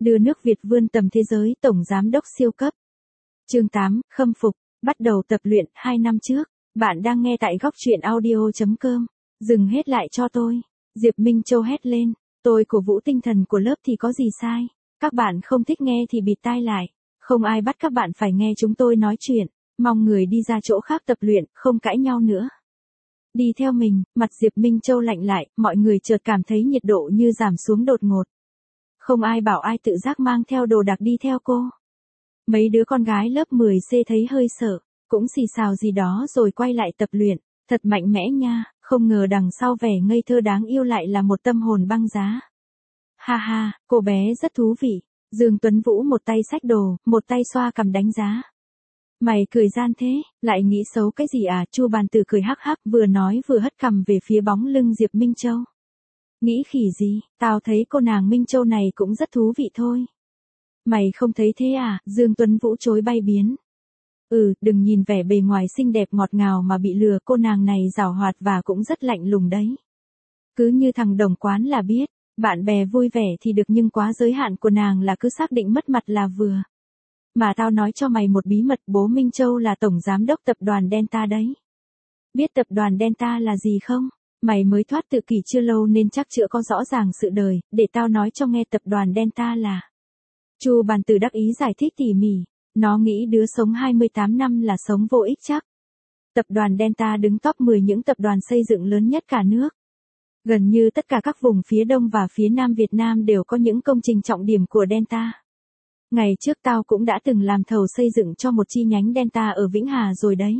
Đưa nước Việt vươn tầm thế giới, tổng giám đốc siêu cấp. Chương 8, khâm phục, bắt đầu tập luyện 2 năm trước. Bạn đang nghe tại góc truyện audio.com. Dừng hết lại cho tôi. Diệp Minh Châu hét lên. Tôi cổ vũ tinh thần của lớp thì có gì sai. Các bạn không thích nghe thì bịt tai lại. Không ai bắt các bạn phải nghe chúng tôi nói chuyện. Mong người đi ra chỗ khác tập luyện, không cãi nhau nữa. Đi theo mình, mặt Diệp Minh Châu lạnh lại, mọi người chợt cảm thấy nhiệt độ như giảm xuống đột ngột. Không ai bảo ai tự giác mang theo đồ đạc đi theo cô. Mấy đứa con gái lớp 10C thấy hơi sợ, cũng xì xào gì đó rồi quay lại tập luyện. Thật mạnh mẽ nha, không ngờ đằng sau vẻ ngây thơ đáng yêu lại là một tâm hồn băng giá. Ha ha, cô bé rất thú vị. Dương Tuấn Vũ một tay xách đồ, một tay xoa cằm đánh giá. Mày cười gian thế, lại nghĩ xấu cái gì à? Chu Bàn Tử cười hắc hắc, vừa nói vừa hất cằm về phía bóng lưng Diệp Minh Châu. Nghĩ khỉ gì, tao thấy cô nàng Minh Châu này cũng rất thú vị thôi. Mày không thấy thế à? Dương Tuấn Vũ chối bay biến. Đừng nhìn vẻ bề ngoài xinh đẹp ngọt ngào mà bị lừa, cô nàng này giàu hoạt và cũng rất lạnh lùng đấy. Cứ như thằng đồng quán là biết, bạn bè vui vẻ thì được nhưng quá giới hạn của nàng là cứ xác định mất mặt là vừa. Mà tao nói cho mày một bí mật, bố Minh Châu là tổng giám đốc tập đoàn Delta đấy. Biết tập đoàn Delta là gì không? Mày mới thoát tự kỷ chưa lâu nên chắc chưa có rõ ràng sự đời, để tao nói cho nghe, tập đoàn Delta là. Chu Bàn Tử đắc ý giải thích tỉ mỉ, nó nghĩ đứa sống 28 năm là sống vô ích chắc. Tập đoàn Delta đứng top 10 những tập đoàn xây dựng lớn nhất cả nước. Gần như tất cả các vùng phía Đông và phía Nam Việt Nam đều có những công trình trọng điểm của Delta. Ngày trước tao cũng đã từng làm thầu xây dựng cho một chi nhánh Delta ở Vĩnh Hà rồi đấy.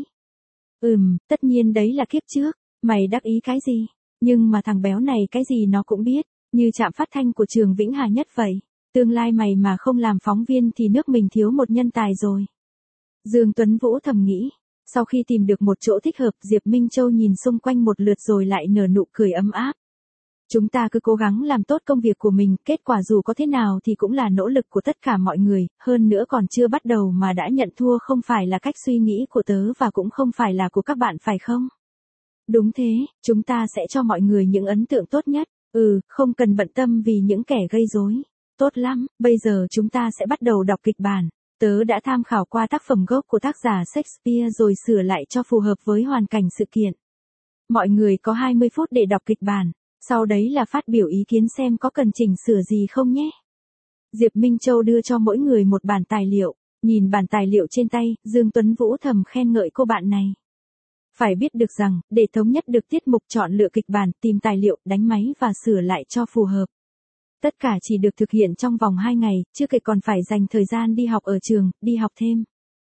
Tất nhiên đấy là kiếp trước, mày đắc ý cái gì? Nhưng mà thằng béo này cái gì nó cũng biết, như trạm phát thanh của trường Vĩnh Hà Nhất vậy. Tương lai mày mà không làm phóng viên thì nước mình thiếu một nhân tài rồi. Dương Tuấn Vũ thầm nghĩ. Sau khi tìm được một chỗ thích hợp, Diệp Minh Châu nhìn xung quanh một lượt rồi lại nở nụ cười ấm áp. Chúng ta cứ cố gắng làm tốt công việc của mình, kết quả dù có thế nào thì cũng là nỗ lực của tất cả mọi người, hơn nữa còn chưa bắt đầu mà đã nhận thua không phải là cách suy nghĩ của tớ và cũng không phải là của các bạn phải không? Đúng thế, chúng ta sẽ cho mọi người những ấn tượng tốt nhất, không cần bận tâm vì những kẻ gây rối. Tốt lắm, bây giờ chúng ta sẽ bắt đầu đọc kịch bản. Tớ đã tham khảo qua tác phẩm gốc của tác giả Shakespeare rồi sửa lại cho phù hợp với hoàn cảnh sự kiện. Mọi người có 20 phút để đọc kịch bản, sau đấy là phát biểu ý kiến xem có cần chỉnh sửa gì không nhé. Diệp Minh Châu đưa cho mỗi người một bản tài liệu, nhìn bản tài liệu trên tay, Dương Tuấn Vũ thầm khen ngợi cô bạn này. Phải biết được rằng, để thống nhất được tiết mục chọn lựa kịch bản, tìm tài liệu, đánh máy và sửa lại cho phù hợp. Tất cả chỉ được thực hiện trong vòng 2 ngày, chưa kể còn phải dành thời gian đi học ở trường, đi học thêm.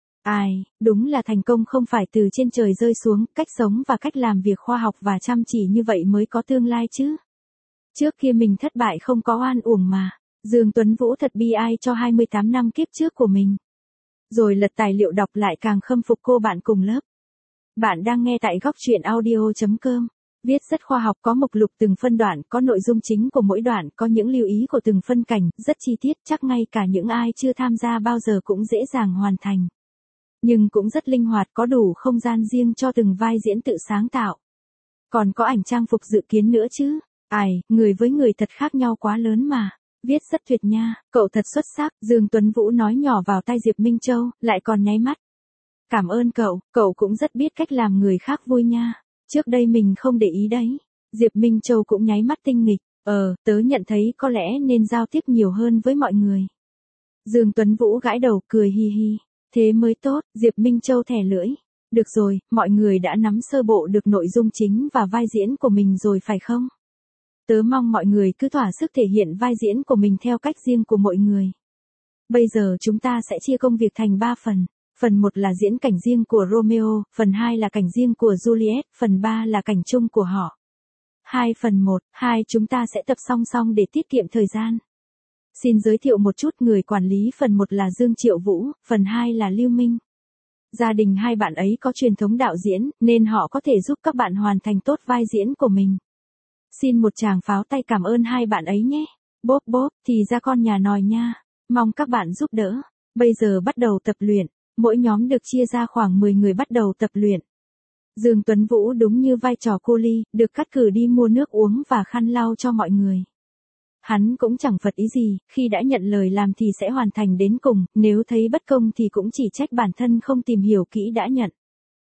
Đúng là thành công không phải từ trên trời rơi xuống, cách sống và cách làm việc khoa học và chăm chỉ như vậy mới có tương lai chứ. Trước kia mình thất bại không có oan uổng mà. Dương Tuấn Vũ thật bi ai cho 28 năm kiếp trước của mình. Rồi lật tài liệu đọc lại càng khâm phục cô bạn cùng lớp. Bạn đang nghe tại góc truyện audio.com. Viết rất khoa học, có mục lục từng phân đoạn, có nội dung chính của mỗi đoạn, có những lưu ý của từng phân cảnh, rất chi tiết, chắc ngay cả những ai chưa tham gia bao giờ cũng dễ dàng hoàn thành. Nhưng cũng rất linh hoạt, có đủ không gian riêng cho từng vai diễn tự sáng tạo. Còn có ảnh trang phục dự kiến nữa chứ. Người với người thật khác nhau quá lớn mà. Viết rất tuyệt nha, cậu thật xuất sắc, Dương Tuấn Vũ nói nhỏ vào tai Diệp Minh Châu, lại còn nháy mắt. Cảm ơn cậu cũng rất biết cách làm người khác vui nha. Trước đây mình không để ý đấy. Diệp Minh Châu cũng nháy mắt tinh nghịch. Tớ nhận thấy có lẽ nên giao tiếp nhiều hơn với mọi người. Dương Tuấn Vũ gãi đầu cười hi hi. Thế mới tốt, Diệp Minh Châu thè lưỡi. Được rồi, mọi người đã nắm sơ bộ được nội dung chính và vai diễn của mình rồi phải không? Tớ mong mọi người cứ thỏa sức thể hiện vai diễn của mình theo cách riêng của mỗi người. Bây giờ chúng ta sẽ chia công việc thành 3 phần. Phần 1 là diễn cảnh riêng của Romeo, phần 2 là cảnh riêng của Juliet, phần 3 là cảnh chung của họ. 2 chúng ta sẽ tập song song để tiết kiệm thời gian. Xin giới thiệu một chút, người quản lý phần 1 là Dương Triệu Vũ, phần 2 là Lưu Minh. Gia đình hai bạn ấy có truyền thống đạo diễn, nên họ có thể giúp các bạn hoàn thành tốt vai diễn của mình. Xin một tràng pháo tay cảm ơn hai bạn ấy nhé. Bốp bốp, thì ra con nhà nòi nha. Mong các bạn giúp đỡ. Bây giờ bắt đầu tập luyện. Mỗi nhóm được chia ra khoảng 10 người bắt đầu tập luyện. Dương Tuấn Vũ đúng như vai trò cô Ly, được cắt cử đi mua nước uống và khăn lau cho mọi người. Hắn cũng chẳng phật ý gì, khi đã nhận lời làm thì sẽ hoàn thành đến cùng, nếu thấy bất công thì cũng chỉ trách bản thân không tìm hiểu kỹ đã nhận.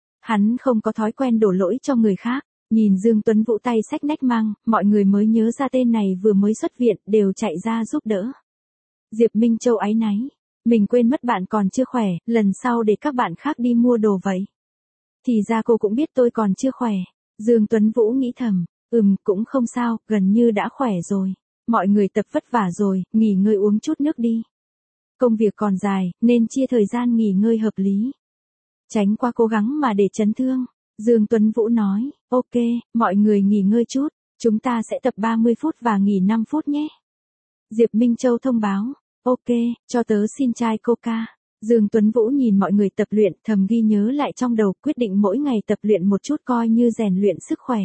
Hắn không có thói quen đổ lỗi cho người khác. Nhìn Dương Tuấn Vũ tay xách nách mang, mọi người mới nhớ ra tên này vừa mới xuất viện, đều chạy ra giúp đỡ. Diệp Minh Châu áy náy. Mình quên mất bạn còn chưa khỏe, lần sau để các bạn khác đi mua đồ vậy. Thì ra cô cũng biết tôi còn chưa khỏe. Dương Tuấn Vũ nghĩ thầm, cũng không sao, gần như đã khỏe rồi. Mọi người tập vất vả rồi, nghỉ ngơi uống chút nước đi. Công việc còn dài, nên chia thời gian nghỉ ngơi hợp lý. Tránh qua cố gắng mà để chấn thương. Dương Tuấn Vũ nói, ok, mọi người nghỉ ngơi chút, chúng ta sẽ tập 30 phút và nghỉ 5 phút nhé. Diệp Minh Châu thông báo, ok, cho tớ xin chai coca. Dương Tuấn Vũ nhìn mọi người tập luyện, thầm ghi nhớ lại trong đầu, quyết định mỗi ngày tập luyện một chút coi như rèn luyện sức khỏe.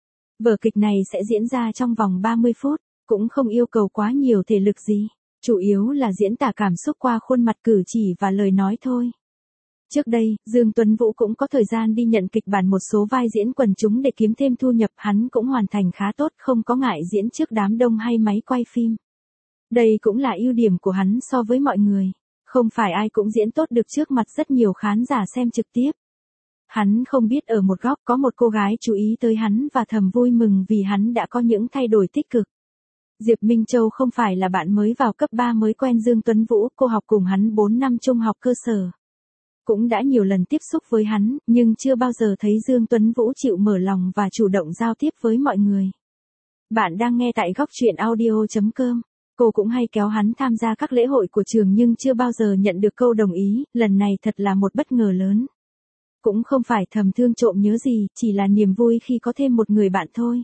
Vở kịch này sẽ diễn ra trong vòng 30 phút, cũng không yêu cầu quá nhiều thể lực gì, chủ yếu là diễn tả cảm xúc qua khuôn mặt cử chỉ và lời nói thôi. Trước đây, Dương Tuấn Vũ cũng có thời gian đi nhận kịch bản một số vai diễn quần chúng để kiếm thêm thu nhập, hắn cũng hoàn thành khá tốt, không có ngại diễn trước đám đông hay máy quay phim. Đây cũng là ưu điểm của hắn so với mọi người, không phải ai cũng diễn tốt được trước mặt rất nhiều khán giả xem trực tiếp. Hắn không biết ở một góc có một cô gái chú ý tới hắn và thầm vui mừng vì hắn đã có những thay đổi tích cực. Diệp Minh Châu không phải là bạn mới vào cấp 3 mới quen Dương Tuấn Vũ, cô học cùng hắn 4 năm trung học cơ sở. Cũng đã nhiều lần tiếp xúc với hắn, nhưng chưa bao giờ thấy Dương Tuấn Vũ chịu mở lòng và chủ động giao tiếp với mọi người. Bạn đang nghe tại góc truyện audio.com. Cô cũng hay kéo hắn tham gia các lễ hội của trường nhưng chưa bao giờ nhận được câu đồng ý, lần này thật là một bất ngờ lớn. Cũng không phải thầm thương trộm nhớ gì, chỉ là niềm vui khi có thêm một người bạn thôi.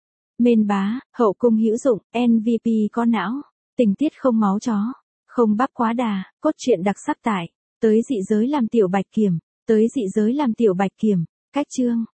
Mên bá, hậu cung hữu dụng, MVP có não, tình tiết không máu chó, không bắp quá đà, cốt truyện đặc sắc tại. Tới dị giới làm tiểu bạch kiểm, cách chương.